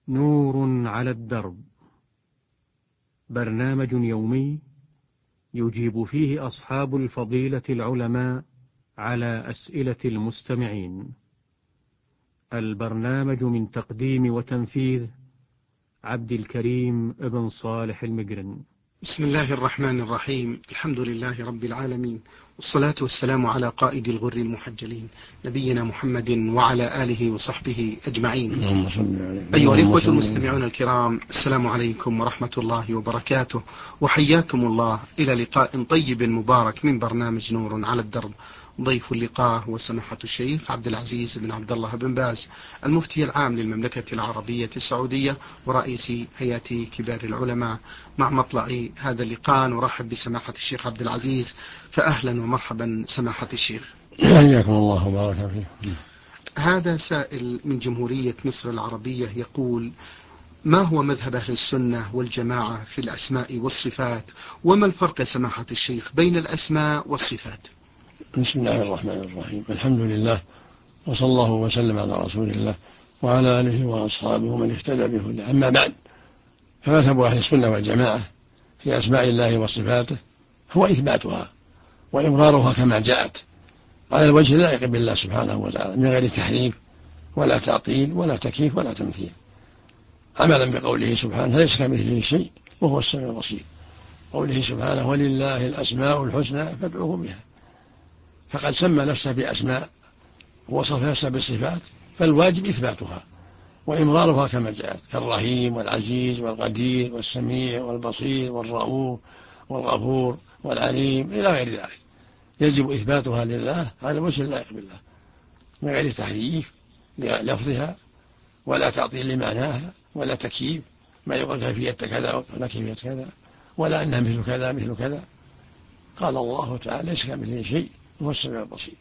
نور على الدرب، برنامج يومي يجيب فيه أصحاب الفضيلة العلماء على أسئلة المستمعين. البرنامج من تقديم وتنفيذ عبد الكريم ابن صالح المقرن. بسم الله الرحمن الرحيم. الحمد لله رب العالمين، والصلاة والسلام على قائد الغر المحجلين نبينا محمد وعلى آله وصحبه أجمعين. أيها الإخوة المستمعون الكرام، السلام عليكم ورحمة الله وبركاته، وحياكم الله إلى لقاء طيب مبارك من برنامج نور على الدرب. ضيف اللقاء هو سماحة الشيخ عبد العزيز بن عبد الله بن باز، المفتي العام للمملكة العربية السعودية ورئيس هيئة كبار العلماء. مع مطلع هذا اللقاء نرحب بسماحة الشيخ عبد العزيز، فأهلا ومرحبا سماحة الشيخ. حياكم الله وبارك فيكم. هذا سائل من جمهورية مصر العربية يقول: ما هو مذهب أهل السنة والجماعة في الأسماء والصفات؟ وما الفرق سماحة الشيخ بين الأسماء والصفات؟ بسم الله الرحمن الرحيم. الحمد لله، وصلى الله وسلم على رسول الله وعلى آله وأصحابه ومن اهتدى بهداه. أما بعد، فمذهب أهل السنة والجماعة في أسماء الله وصفاته هو إثباتها وإمرارها كما جاءت على الوجه اللائق بالله سبحانه وتعالى، من غير تحريف ولا تعطيل ولا تكييف ولا تمثيل، عملا بقوله سبحانه: ليس كمثله شيء وهو السميع البصير. قوله سبحانه: ولله الأسماء الحسنى فادعوه بها. فقد سمى نفسه بأسماء ووصف نفسه بالصفات، فالواجب إثباتها وإمرارها كما جاءت، كالرحيم والعزيز والقدير والسميع والبصير والرؤوف والغفور والعليم إلى غير ذلك. يجب إثباتها لله على الوجه اللائق بالله، من غير تحريف للفظها ولا تعطيل لمعناها ولا تكييف، ما يقول كيفية كذا ولا كيفية كذا، ولا أنها مثل كذا مثل كذا. قال الله تعالى: ليس كمثله شيء وهو السميع البصير.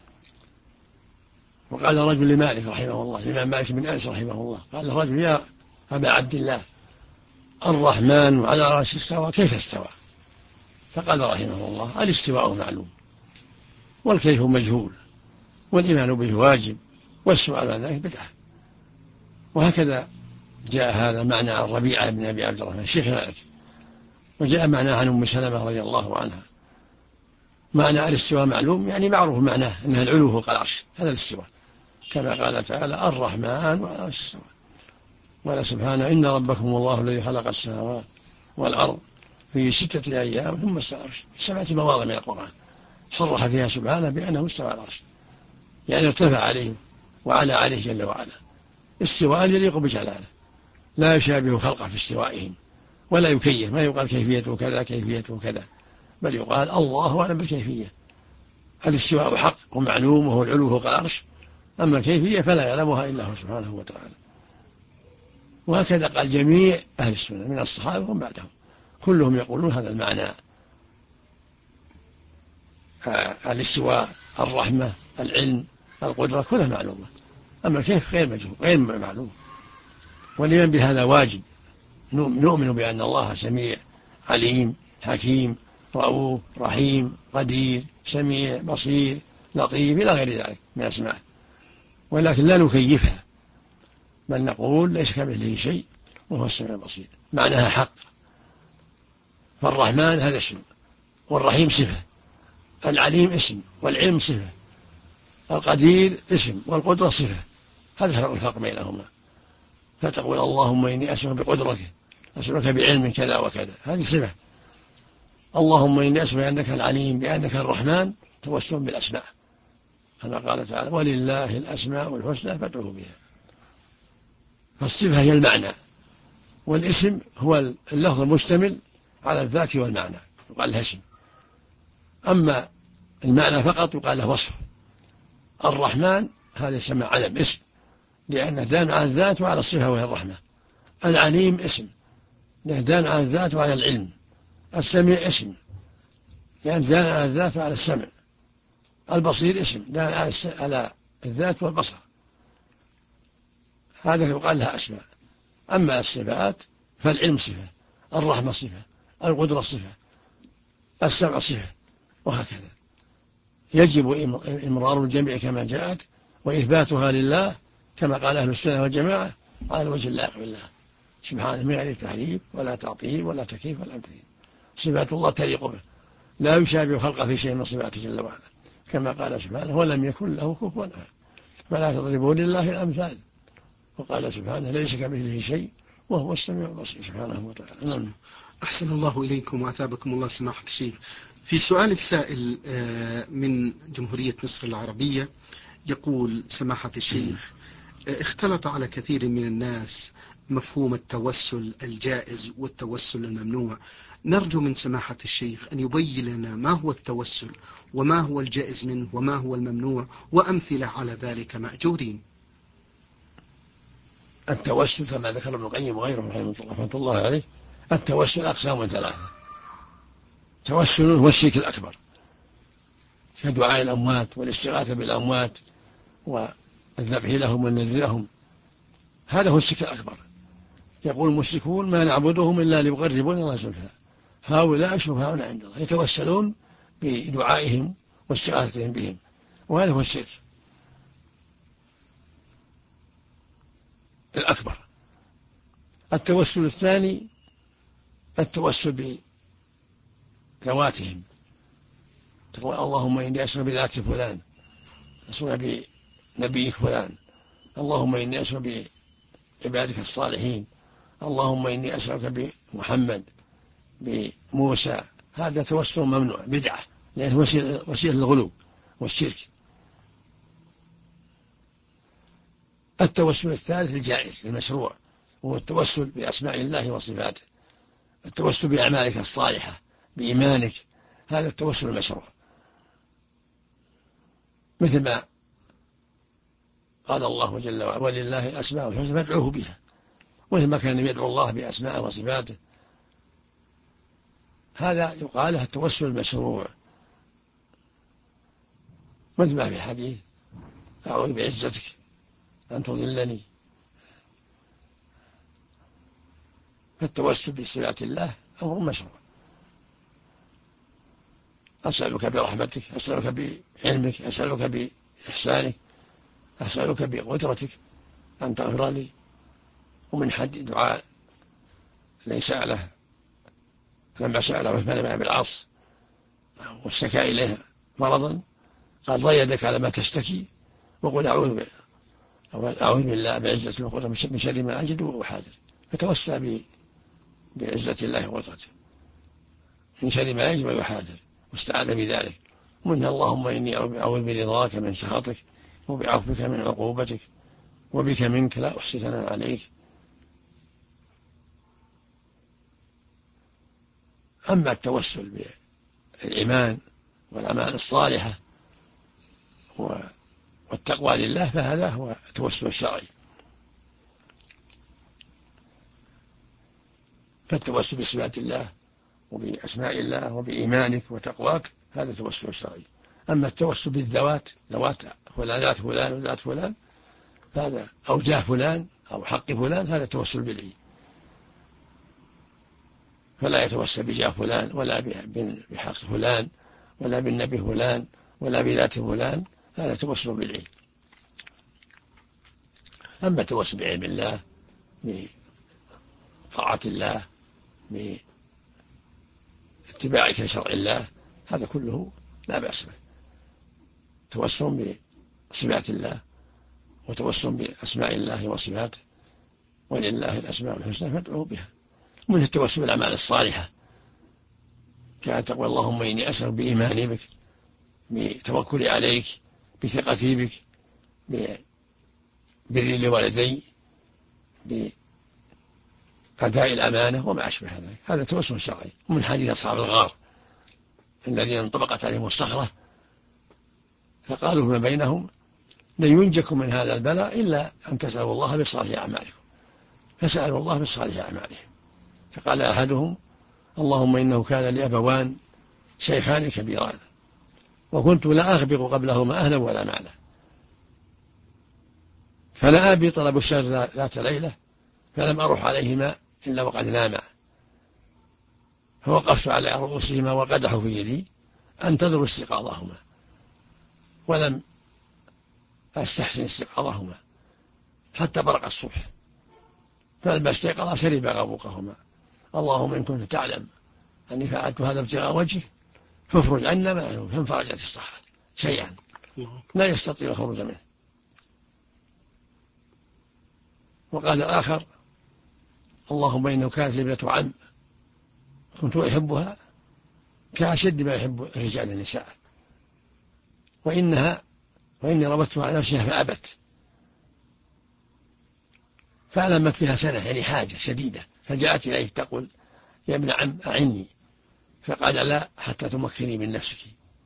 وقال رجل لمالك رحمه الله، الإمام مالك بن أنس رحمه الله، قال الرجل: يا أبا عبد الله، الرحمن على العرش استوى، كيف استوى؟ فقال رحمه الله: الاستواء معلوم، والكيف مجهول، والإيمان به واجب، والسؤال عن ذلك بدعة. وهكذا جاء هذا معنى عن ربيعة بن أبي عبد الرحمن الشيخ مالك، وجاء معنى عن أم سلمة رضي الله عنها. معنى الاستواء معلوم يعني معروف معناه أنها العلو فوق العرش، هذا الاستواء، كما قال تعالى: الرحمن وعلى العرش استوى. قال سبحانه: إن ربكم الله الذي خلق السماوات والأرض في 6 أيام ثم استوى على العرش. 7 مواضع من القرآن صرح فيها سبحانه بأنه استوى على العرش، يعني ارتفع عليه وعلى عليه جل وعلا استواء يليق بجلاله، لا يشابه خلقه في استوائهم ولا يكيف، ما يقال كيفيته كذا كيفيته كذا، بل يقال الله أعلم بالكيفية. الاستواء حق ومعلوم وهو العلو فوق العرش، أما الكيفية فلا يعلمها إلا هو سبحانه وتعالى. وهكذا قال جميع أهل السنة من الصحابة ومن بعدهم، كلهم يقولون هذا المعنى: الاستواء، الرحمة، العلم، القدرة، كلها معلومة، أما الكيف غير مجهول غير معلوم. والإيمان بهذا واجب. نؤمن بأن الله سميع عليم حكيم رؤوف رحيم قدير سميع بصير لطيف إلى غير ذلك من أسماء، ولكن لا نكيفها، بل نقول: ليس كمثله شيء وهو السميع البصير. معناها حق. فالرحمن هذا اسم، والرحيم صفة، العليم اسم، والعلم صفة، القدير اسم، والقدرة صفة. هذا الفرق بينهما. فتقول: اللهم إني أسألك بقدرتك، أسألك بعلم كذا وكذا، هذه صفة. اللهم إني أسألك بأنك العليم بأنك الرحمن، توسل بالأسماء، كما قال تعالى: ولله الأسماء الحسنى فادعوه بها. فالصفة هي المعنى، والاسم هو اللفظ المشتمل على الذات والمعنى، يقال له اسم. أما المعنى فقط يقال له وصف. الرحمن هذا يسمى علم اسم، لأنه دال على الذات وعلى الصفة وهي الرحمة. العليم اسم، لأنه دال على الذات وعلى العلم. السميع اسم، لأنه دال على الذات وعلى السمع. البصير اسم، دال على الذات والبصر. هذا يقال لها أسماء. أما الصفات فالعلم صفة، الرحمة صفة، القدرة صفة، السمع صفة، وهكذا. يجب إمرار الجميع كما جاءت، وإثباتها لله كما قال أهل السنة والجماعة على الوجه اللائق بالله سبحانه من غير تحريف ولا تعطيل ولا تكييف ولا تمثيل. صفات الله تليق به، لا يشابه خلقه في شيء من صفاته جل وعلا، كما قال سبحانه ولم يكن له كفوا أحد، فلا تضربوا لله الأمثال. وقال سبحانه ليس كمثله شيء وهو السميع البصير سبحانه وتعالى. أحسن الله إليكم وأثابكم الله سماحة الشيخ. في سؤال السائل من جمهورية مصر العربية يقول سماحة الشيخ: اختلط على كثير من الناس مفهوم التوسل الجائز والتوسل الممنوع، نرجو من سماحة الشيخ أن يبين لنا ما هو التوسل وما هو الجائز منه وما هو الممنوع وأمثلة على ذلك مأجورين. التوسل كما ذكر ابن القيم وغيره رحمة الله عليه، التوسل أقسام ثلاثة: توسل هو الشرك الأكبر كدعاء الأموات والاستغاثة بالأموات والذبح لهم والنذر لهم، هذا هو الشرك الأكبر. يقول المشركون ما نعبدهم إلا ليقربونا الله زلفى، هؤلاء شفعاؤنا عند الله، يتوسلون بدعائهم واستغاثتهم بهم، وهذا هو الشرك الأكبر. التوسل الثاني التوسل بذواتهم، تقول اللهم إني أسألك بذات فلان، أسألك بنبيك فلان، اللهم إني أسألك بعبادك الصالحين، اللهم إني أسألك بمحمد بموسى. هذا توسل ممنوع بدعة، لأنه وسيلة الغلو والشرك. التوسل الثالث الجائز المشروع، وهو التوسل بأسماء الله وصفاته، التوسل بأعمالك الصالحة بإيمانك، هذا التوسل المشروع، مثل ما قال الله جل وعلا ولله الأسماء الحسنى فادعوه بها، مثل ما كان يدعو الله بأسماء وصفاته، هذا يقال له التوسل المشروع، مثل ما في حديث أعوذ بعزتك أن تضلني. فالتوسل بصفات الله أمر مشروع، أسألك برحمتك، أسألك بعلمك، أسألك بإحسانك، أسألك بقدرتك أن تغفر لي. ومن حد دعاء ليس له لما سأل عثمان بن أبي العاص واشتكى إليه مرضا قال ضع يدك على ما تشتكي وقل أعوذ بالله بعزة وقدرته من شر ما أجد وأحاذر، فتوسل بعزة الله وقدرته من شر ما يجب ويحاذر واستعاذ بذلك، ومنها اللهم إني أعوذ برضاك من سخطك وبعفوك من عقوبتك وبك منك لا أحصي ثناء عليك. أما التوسل بالإيمان والأعمال الصالحة والتقوى لله فهذا هو التوسل الشرعي. فالتوسل بصفات الله وبأسماء الله وبإيمانك وتقواك هذا التوسل الشرعي. أما التوسل بالذوات، ذوات فلان ذات فلان وذات فلان، هذا أو جاه فلان أو حق فلان، هذا التوسل بدعي، فلا يتوسل بجاه فلان ولا بحق فلان ولا بالنبي فلان ولا بذات فلان، هذا توسل بدعي. أما التوسل بعلم الله بطاعة الله باتباعك لشرع الله، هذا كله لا بأس به، توسل بصفات الله وتوسل بأسماء الله وصفاته، ولله الأسماء الحسنى فادعوه بها. من التوسل بالأعمال الصالحة كأن تقول اللهم إني أسأل بإيماني بك، بتوكلي عليك، بثقتي بك، ببري لوالدي، بأداء الأمانة وما أشبه ذلك، هذا توسل شرعي. ومن حديث أصحاب الغار الذين انطبقت عليهم الصخرة فقالوا فيما بينهم لن ينجكم من هذا البلاء إلا أن تسألوا الله بصالح أعمالكم، فسألوا الله بصالح أعمالهم، فقال أحدهم اللهم إنه كان لي أبوان شيخان كبيران وكنت لا أغبق قبلهما أهلا ولا مالا، فنأى بي طلب الشر ذات ليلة فلم أروح عليهما إلا وقد ناما، فوقفت على رؤوسهما وقدحوا في يدي أنتظر استيقاظهما ولم أستحسن استيقاظهما حتى برق الصبح، فلما استيقظ شرب غبوقهما. اللهم إن كنت تعلم أني فعلت هذا ابتغاء وجهك فافرج عنا ما نحن. فانفرجت الصخرة شيئا لا يستطيع الخروج منه. وقال الآخر اللهم إنه كانت لي ابنة عم كنت أحبها كأشد ما يحب الرجال النساء وإني ربطتها على نفسها فأبت فألمت بها سنة يعني حاجة شديدة فجاءت إليه تقول يا ابن عم أعني فقال لا حتى تمكني من نفسك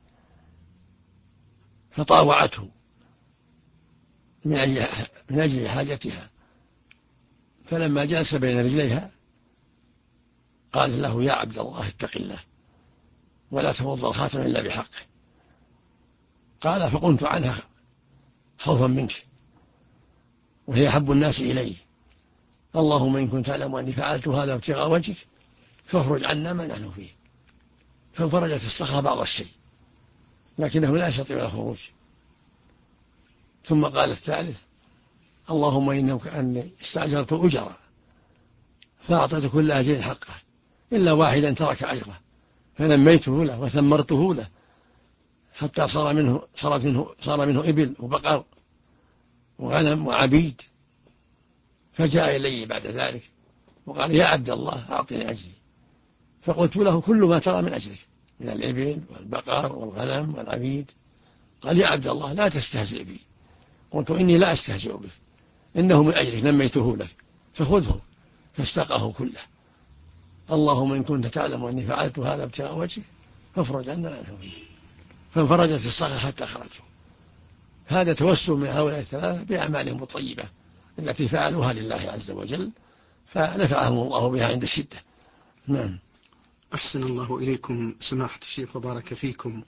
فطاوعته من أجل حاجتها. فلما جلس بين رجليها قال له يا عبد الله اتق الله ولا تفض الخاتم إلا بحقه. قال فقمت عنها خوفا منك وهي أحب الناس إلي. اللهم إن كنت تعلم أني فعلت هذا ابتغاء وجهك فاخرج عنا ما نحن فيه. فانفرجت الصخرة بعض الشيء لكنه لا يستطيع الخروج. ثم قال الثالث اللهم إنه كأني استأجرت أجرا فأعطيت كل أجر حقه إلا واحدا ترك أجره فنميته له وثمرته له حتى صار منه إبل وبقر وغنم وعبيد. فجاء إلي بعد ذلك وقال يا عبد الله أعطني أجري. فقلت له كل ما ترى من أجرك من الإبل والبقر والغنم والعبيد. قال يا عبد الله لا تستهزئ بي. قلت إني لا أستهزئ بك إنه من أجرك نميته لك فخذه فاستقاه كله. اللهم إن كنت تعلم أني فعلت هذا ابتغاء وجهك فافرج عنا عنه فيه. فانفرجت الصخرة حتى خرجوا. هذا توسل من هؤلاء الثلاثة بأعمالهم الطيبة التي فعلوها لله عز وجل فنفعهم الله بها عند الشدة. نعم. أحسن الله إليكم سماحة الشيخ وبارك فيكم.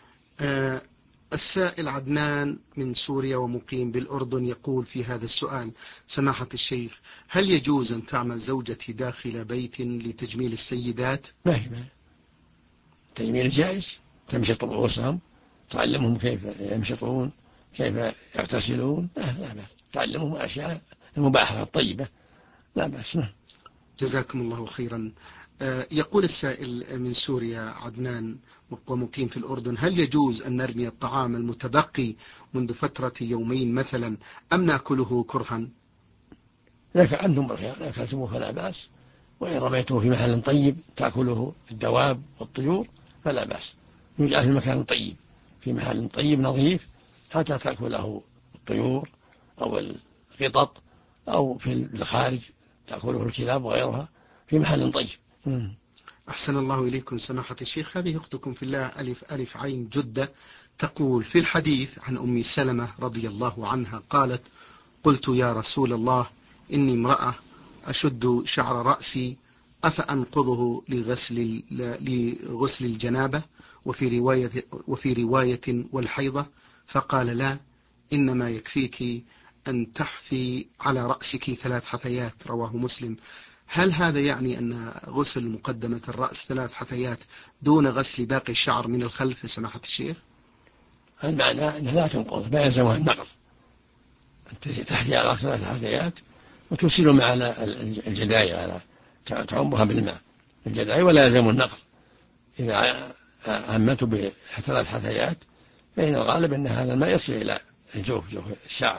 السائل عدنان من سوريا ومقيم بالأردن يقول في هذا السؤال سماحة الشيخ هل يجوز أن تعمل زوجتي داخل بيت لتجميل السيدات؟ ما تجميل جائز تمشط رؤوسهم تعلمهم كيف يمشطون كيف يغتسلون لا بأس تعلمهم أشياء المباحة الطيبة لا بأس. جزاكم الله خيرا. يقول السائل من سوريا عدنان ومقيم في الأردن هل يجوز أن نرمي الطعام المتبقي منذ فترة يومين مثلا أم نأكله كرها؟ إذا أنتم بالخيار أكلتموه فلا بأس وإن رميته في محل طيب تأكله الدواب والطيور فلا بأس. يجعل في مكان طيب في محل طيب نظيف حتى تأكله الطيور أو القطط أو في الخارج تأكله الكلاب وغيرها في محل طيب. أحسن الله إليكم سماحة الشيخ. هذه أختكم في الله ألف عين جدة تقول في الحديث عن أم سلمة رضي الله عنها قالت قلت يا رسول الله إني امرأة أشد شعر رأسي أفأنقضه لغسل الجنابة وفي رواية والحيضة فقال لا إنما يكفيك أن تحفي على رأسك 3 حثيات رواه مسلم. هل هذا يعني أن غسل مقدمة الرأس 3 حثيات دون غسل باقي الشعر من الخلف يا سماحة الشيخ؟ المعنى أنها لا تنقض لا يلزمها النقض تحتي على 3 حثيات وتسيل مع الجداي على تعمها بالماء الجداي ولا يلزم النقض. إذا عمته ب3 حثيات فإن الغالب أن هذا الماء يصل إلى جوف الشعر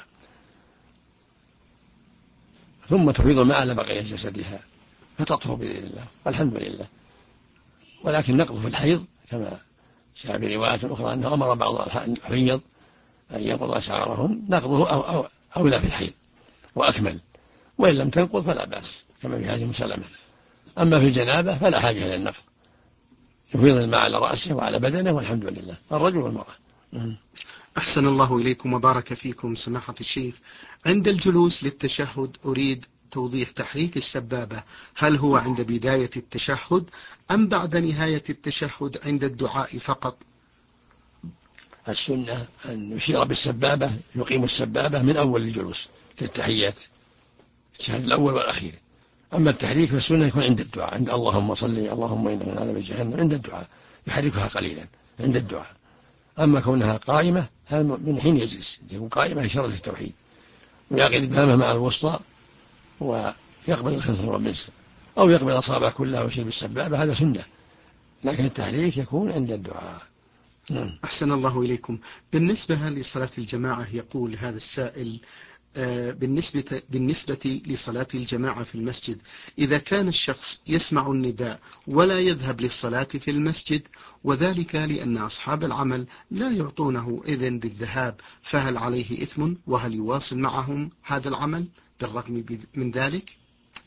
ثم تفيض الماء على بقية جسدها فتطهر بإذن الله والحمد لله. ولكن نقض في الحيض كما جاء برواية أخرى أنه أمر بعض الحيض أن ينقض شعرهم نقضه أولى في الحيض وأكمل وإن لم تنقض فلا بأس كما في حديث سلمة. أما في الجنابة فلا حاجة إلى النقض يفيض الماء على رأسه وعلى بدنه والحمد لله الرجل والمرأة. أحسن الله إليكم وبارك فيكم سماحة الشيخ. عند الجلوس للتشهد أريد توضيح تحريك السبابة هل هو عند بداية التشهد أم بعد نهاية التشهد عند الدعاء فقط؟ السنة أن يشير بالسبابة يقيم السبابة من أول الجلوس للتحيات التشهد الأول والأخير. أما التحريك فالسنة يكون عند الدعاء عند اللهم صل اللهم إنا من عذاب جهنم عند الدعاء يحركها قليلا عند الدعاء. أما كونها قائمة من حين يجلس يكون قائمة إشارة للتوحيد ويعقد إبهامه مع الوسطى يقبل الخنصر والمنسر، أو يقبل الأصابع كلها ويشيل بالسبابة، هذا سنة، لكن التحريك يكون عند الدعاء. أحسن الله إليكم. بالنسبة لصلاة الجماعة يقول هذا السائل بالنسبة لصلاة الجماعة في المسجد، إذا كان الشخص يسمع النداء ولا يذهب للصلاة في المسجد، وذلك لأن أصحاب العمل لا يعطونه إذن بالذهاب، فهل عليه إثم؟ وهل يواصل معهم هذا العمل بالرغم من ذلك؟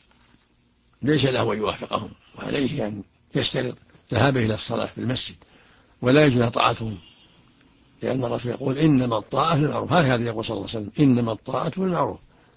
ليس له أن يوافقهم، وعليه أن يشترط ذهابه إلى الصلاة في المسجد، ولا يجوز طاعتهم، لأن الرسول يقول إنما الطاعة في المعروف، هكذا يقول صلى الله عليه وسلم إنما الطاعة في المعروف،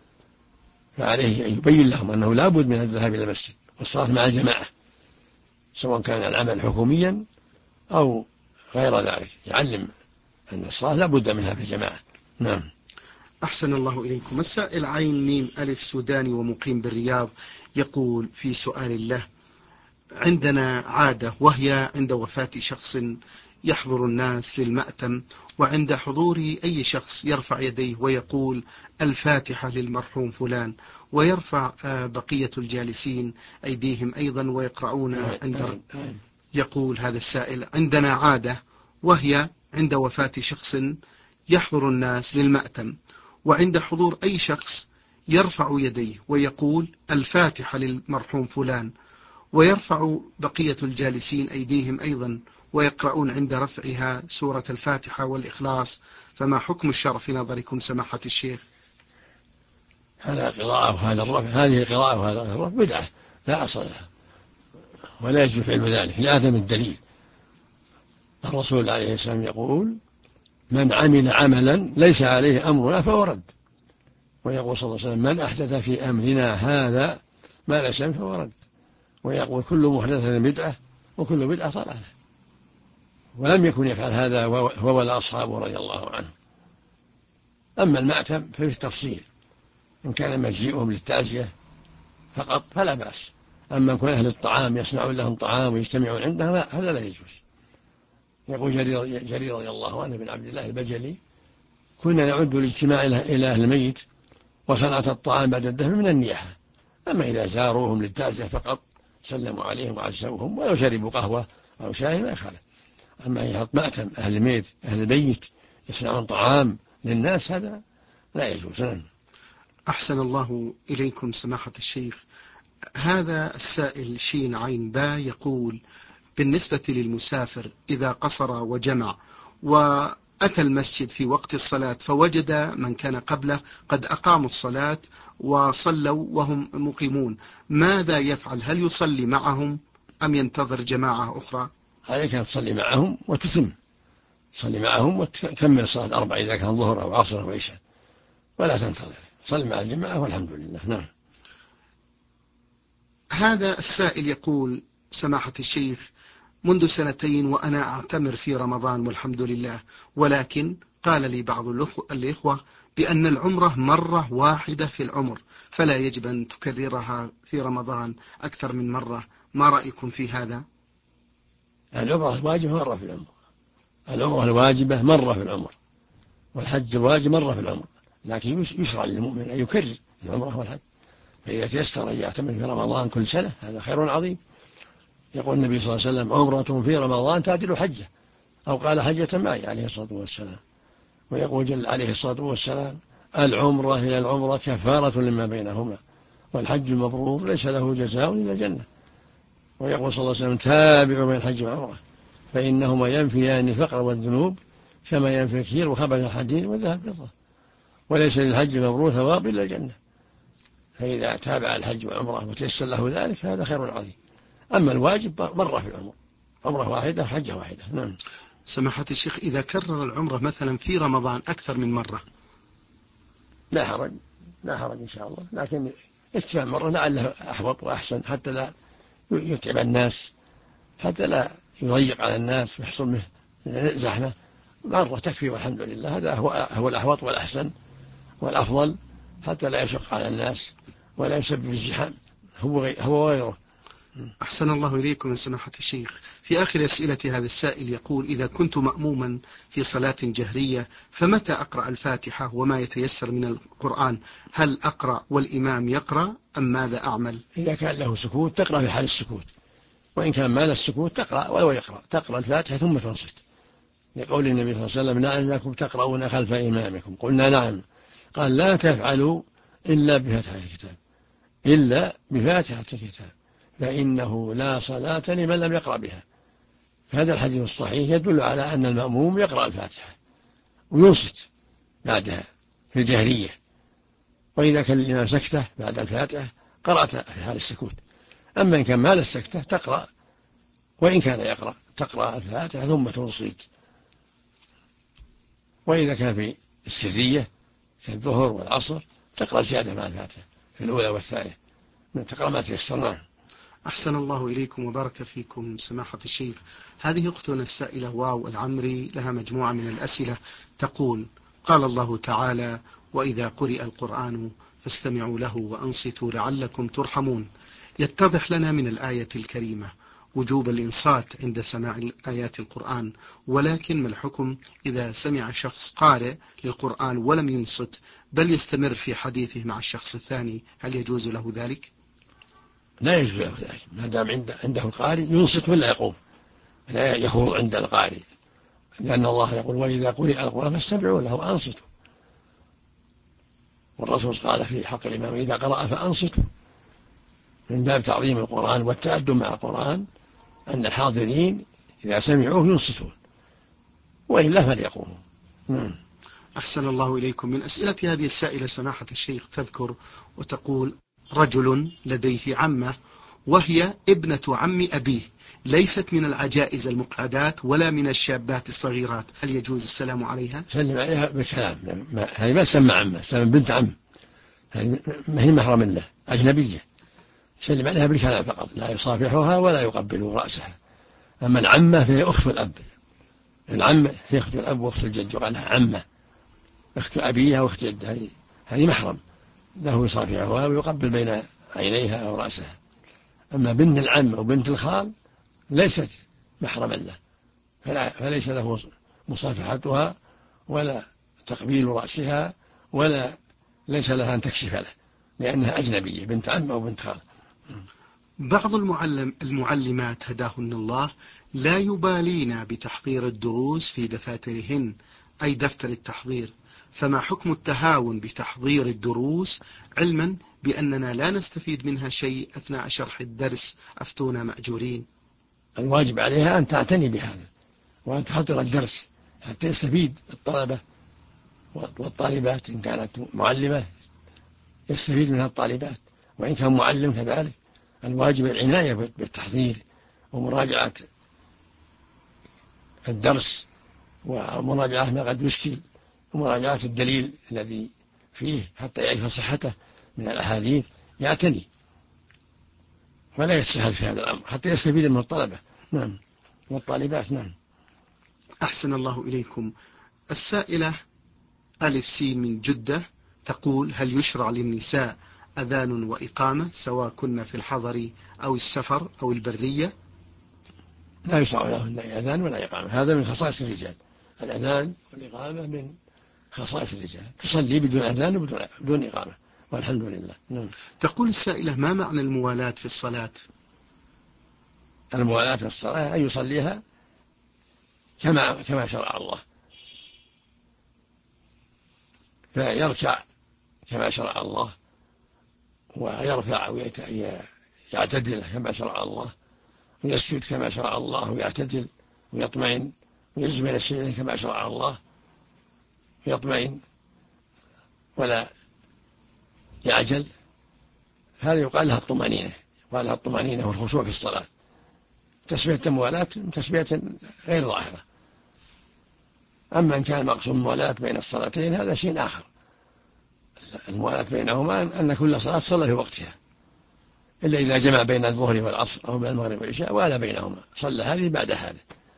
فعليه أن يبين لهم أنه لا بد من الذهاب إلى المسجد والصلاة مع الجماعة، سواء كان العمل حكوميا أو غير ذلك، يعلم أن الصلاة لا بد منها في الجماعة. نعم. أحسن الله إليكم. السائل عين ميم ألف سوداني ومقيم بالرياض يقول في سؤال له: عندنا عادة، وهي عند وفاة شخص يحضر الناس للمأتم، وعند حضور أي شخص يرفع يديه ويقول الفاتحة للمرحوم فلان، ويرفع بقية الجالسين أيديهم أيضا ويقرؤون عند. يقول هذا السائل: عندنا عادة، وهي عند وفاة شخص يحضر الناس للمأتم، وعند حضور أي شخص يرفع يديه ويقول الفاتحة للمرحوم فلان، ويرفع بقية الجالسين أيديهم أيضا ويقرؤون عند رفعها سورة الفاتحة والإخلاص، فما حكم الشرع في نظركم سماحة الشيخ؟ هذا قراءة وهذا الرفع، هذه قراءة وهذا الرفع بدعة لا أصل لها، ولا يجوز فعل ذلك لعدم الدليل. الرسول عليه السلام يقول من عمل عملا ليس عليه أمرنا فهو رد، ويقول صلى الله عليه وسلم من أحدث في أمرنا هذا ما ليس منه فهو رد، ويقول كل محدثة بدعة وكل بدعة ضلالة. ولم يكن يفعل هذا هو ولا أصحابه رضي الله عنه. أما المأتم ففي التفصيل، إن كان مجيئهم للتعزية فقط فلا بأس، أما يكون أهل الطعام يصنعون لهم طعام ويجتمعون عندهم هذا لا يجوز. يقول جرير رضي الله عنه بن عبد الله البجلي: كنا نعد الاجتماع إلى أهل الميت وصنعة الطعام بعد الدفن من النياحة، أما إذا زاروهم للتعزية فقط سلموا عليهم وعزوهم ولو شربوا قهوة أو شاي ما يخالف. أما يحط مأتم أهل الميت أهل البيت يصنعون طعام للناس هذا لا يجوز. أحسن الله إليكم سماحة الشيخ. هذا السائل شين عين با يقول: بالنسبة للمسافر إذا قصر وجمع وأتى المسجد في وقت الصلاة فوجد من كان قبله قد أقاموا الصلاة وصلوا وهم مقيمون، ماذا يفعل؟ هل يصلي معهم أم ينتظر جماعة أخرى؟ عليك أن تصلي معهم وتتم، تصلي معهم وتكمل الصلاة 4 إذا كان ظهر أو عصر أو عشاء، ولا تنتظر، صلي مع الجماعة والحمد لله. نعم. هذا السائل يقول: سماحة الشيخ، منذ 2 وأنا أعتمر في رمضان والحمد لله، ولكن قال لي بعض الإخوة بأن العمرة مرة واحدة في العمر، فلا يجب أن تكررها في رمضان أكثر من مرة، ما رأيكم في هذا؟ العمرة الواجبة مرة في العمر، العمرة الواجبة مرة في العمر، والحج الواجب مرة في العمر، لكن يشرع للمؤمن أن يكرر العمرة والحج، فإذا تيسر أن يعتمر في رمضان كل سنة هذا خير عظيم. يقول النبي صلى الله عليه وسلم عمرة في رمضان تعدل حجة، أو قال حجة معي عليه الصلاة والسلام. ويقول جل عليه الصلاة والسلام العمرة إلى العمرة كفارة لما بينهما، والحج المبرور ليس له جزاء إلا الجنة. ويقول صلى الله عليه وسلم تابعوا بين الحج والعمرة فإنهما ينفيان الفقر والذنوب كما ينفي الكير وخبث الحديد والذهب فضة، وليس للحج المبرور ثواب إلا الجنة. فإذا تابع الحج والعمرة وتيسر له ذلك فهذا خير عظيم. أما الواجب مرة في العمر، عمرة واحدة حجة واحدة. نعم. سماحة الشيخ، إذا كرر العمرة مثلا في رمضان أكثر من مرة لا حرج، لا حرج إن شاء الله، لكن اكتفاء مرة لعله أحوط وأحسن، حتى لا يتعب الناس، حتى لا يضيق على الناس ويحصل منه زحمة. مرة تكفي والحمد لله، هذا هو الأحوط والأحسن والأفضل، حتى لا يشق على الناس ولا يسبب الزحام هو وغيره. أحسن الله إليكم يا سماحة الشيخ. في آخر أسئلة هذا السائل يقول: إذا كنت مأموما في صلاة جهرية فمتى أقرأ الفاتحة وما يتيسر من القرآن؟ هل أقرأ والإمام يقرأ أم ماذا أعمل؟ إذا كان له سكوت تقرأ في حال السكوت، وإن كان ما له السكوت تقرأ ولو يقرأ، تقرأ الفاتحة ثم تنصت، لقول النبي صلى الله عليه وسلم: لعلكم تقرؤون خلف إمامكم. قلنا نعم. قال: لا تفعلوا إلا بفاتحة الكتاب، إلا بفاتحة الكتاب، فإنه لا صلاة لمن لم يقرأ بها. هذا الحديث الصحيح يدل على أن المأموم يقرأ الفاتحة وينصت بعدها في الجهرية، وإذا كان الإمام سكتة بعد الفاتحة قرأت في حال السكوت. أما إن كان ما له السكتة تقرأ، وإن كان يقرأ تقرأ الفاتحة ثم تنصت. وإذا كان في السرية كالظهر والعصر تقرأ زيادة مع الفاتحة في الأولى والثانية، تقرأ ما تيسر. أحسن الله إليكم وبارك فيكم سماحة الشيخ. هذه أختنا السائلة واو العمري لها مجموعة من الأسئلة، تقول: قال الله تعالى: وإذا قرئ القرآن فاستمعوا له وأنصتوا لعلكم ترحمون. يتضح لنا من الآية الكريمة وجوب الإنصات عند سماع آيات القرآن، ولكن ما الحكم إذا سمع شخص قارئ للقرآن ولم ينصت بل يستمر في حديثه مع الشخص الثاني؟ هل يجوز له ذلك؟ لا يجوز له ذلك ما دام عنده القارئ ينصت ولا يقوم، لا يخوض عند القارئ، لأن الله يقول: وإذا قرئ القرآن فاستمعوا له وأنصتوا. والرسول قال في حق الإمام: إذا قرأ فأنصتوا، من باب تعظيم القرآن والتأدب مع القرآن أن الحاضرين إذا سمعوه ينصتون، وإلا فليقوموا. أحسن الله إليكم. من أسئلة هذه السائلة سماحة الشيخ تذكر وتقول: رجل لديه عمة وهي ابنة عم أبيه، ليست من العجائز المقعدات ولا من الشابات الصغيرات، هل يجوز السلام عليها؟ سلم عليها بالكلام. هذه ما تسمى عمة، تسمى بنت عم، هذه ما هي محرم له، أجنبية. سلم عليها بالكلام فقط، لا يصافحها ولا يقبل رأسها. أما العمة فهي أخت الأب، العمة هي أخت الأب وأخت الجد، وقال لها عمة، أخت أبيها وأخت جدها، هذه محرم له يصافحها ويقبل بين عينيها أو رأسها. أما بنت العم أو بنت الخال ليست محرما له، فليس له مصافحتها ولا تقبيل رأسها، ولا ليس لها أن تكشف له، لأنها أجنبية، بنت عم أو بنت خال. بعض المعلمات هداهن الله لا يبالين بتحضير الدروس في دفاترهن، أي دفتر التحضير، فما حكم التهاون بتحضير الدروس علما بأننا لا نستفيد منها شيء أثناء شرح الدرس؟ أفتونا مأجورين. الواجب عليها أن تعتني بهذا وأن تحضر الدرس حتى يستفيد الطلبة والطالبات. إن كانت معلمة يستفيد منها الطالبات، وإن كان معلم كذلك. الواجب العناية بالتحضير ومراجعة الدرس ومراجعة ما قد يشكل ومراجعة الدليل الذي فيه حتى يعرف صحته من الأحاديث، يعتني ولا يتسهل في هذا الأمر حتى يستفيد من الطلبة والطالبات. أحسن الله إليكم. السائلة ألف سين من جدة تقول: هل يشرع للنساء أذان وإقامة سواء كنا في الحضر أو السفر أو البرية؟ لا يشرع لهن أذان ولا إقامة، هذا من خصائص الرجال. الأذان والإقامة من خصائص الرجال، تصلي بدون أذان وبدون إقامة والحمد لله. تقول السائلة: ما معنى الموالاة في الصلاة؟ الموالاة في الصلاة أن يصليها كما شرع الله، فيركع كما شرع الله، ويرفع ويعتدل كما شرع الله، ويسجد كما شرع الله ويعتدل ويطمئن، ويجلس بين السجدين كما شرع الله ويطمئن ولا يعجل. هذا يقال لها الطمأنينة، يقال لها الطمأنينة والخشوع في الصلاة. تسمية الموالاة تسمية غير ظاهرة. أما إن كان المقصود الموالاة بين الصلاتين هذا شيء آخر. الموالاة بينهما أن كل صلاة تصلى في وقتها، إلا إذا جمع بين الظهر والعصر أو بين المغرب والعشاء ولا بينهما، صلى هذه بعد هذه.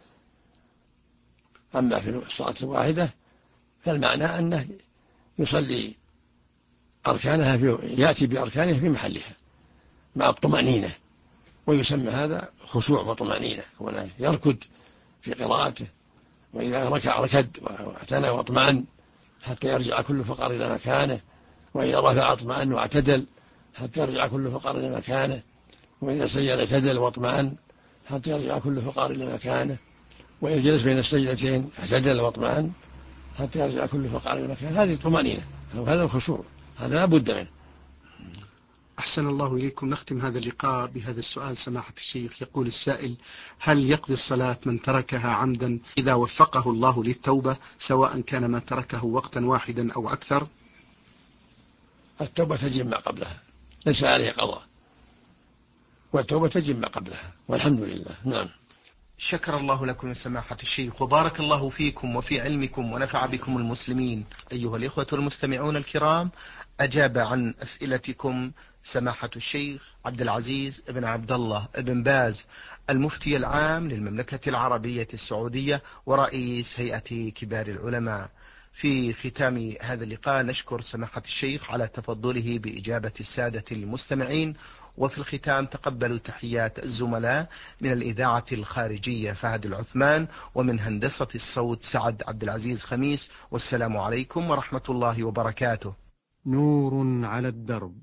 أما في الصلاة الواحدة فالمعنى أنه يصلي أركانها يأتي بأركانها في محلها مع الطمأنينة ويسمى هذا خشوع وطمأنينة، يركض في قراءته، وإذا ركد واعتنى واطمأن حتى يرجع كل فقر إلى مكانه، وإذا رفع اطمأن واعتدل حتى يرجع كل فقر إلى مكانه، وإذا سجد اعتدل واطمأن حتى يرجع كل فقر إلى مكانه، وإذا جلس بين السجدتين اعتدل واطمأن حتى يرجع كل فقر إلى مكانه. هذه الطمأنينة، هذا الخشوع، هذا لا بد منه. أحسن الله إليكم. نختم هذا اللقاء بهذا السؤال سماحة الشيخ. يقول السائل: هل يقضي الصلاة من تركها عمدا إذا وفقه الله للتوبة، سواء كان ما تركه وقتا واحدا أو أكثر؟ التوبة تجب ما قبلها، ليس عليه قضاء، والتوبة تجب ما قبلها، والحمد لله. نعم. شكر الله لكم سماحة الشيخ، وبارك الله فيكم وفي علمكم ونفع بكم المسلمين. أيها الإخوة المستمعون الكرام، أجاب عن أسئلتكم سماحة الشيخ عبد العزيز بن عبد الله بن باز، المفتي العام للمملكة العربية السعودية ورئيس هيئة كبار العلماء. في ختام هذا اللقاء نشكر سماحة الشيخ على تفضله بإجابة السادة المستمعين، وفي الختام تقبلوا تحيات الزملاء من الإذاعة الخارجية فهد العثمان، ومن هندسة الصوت سعد عبد العزيز خميس، والسلام عليكم ورحمة الله وبركاته. نور على الدرب،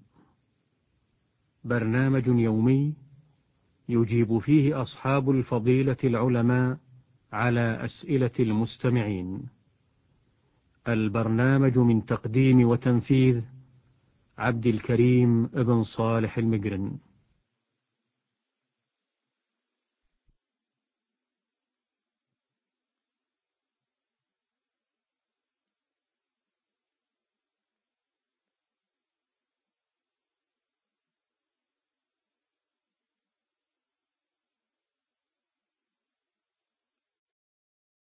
برنامج يومي يجيب فيه أصحاب الفضيلة العلماء على أسئلة المستمعين. البرنامج من تقديم وتنفيذ عبد الكريم بن صالح المقرن.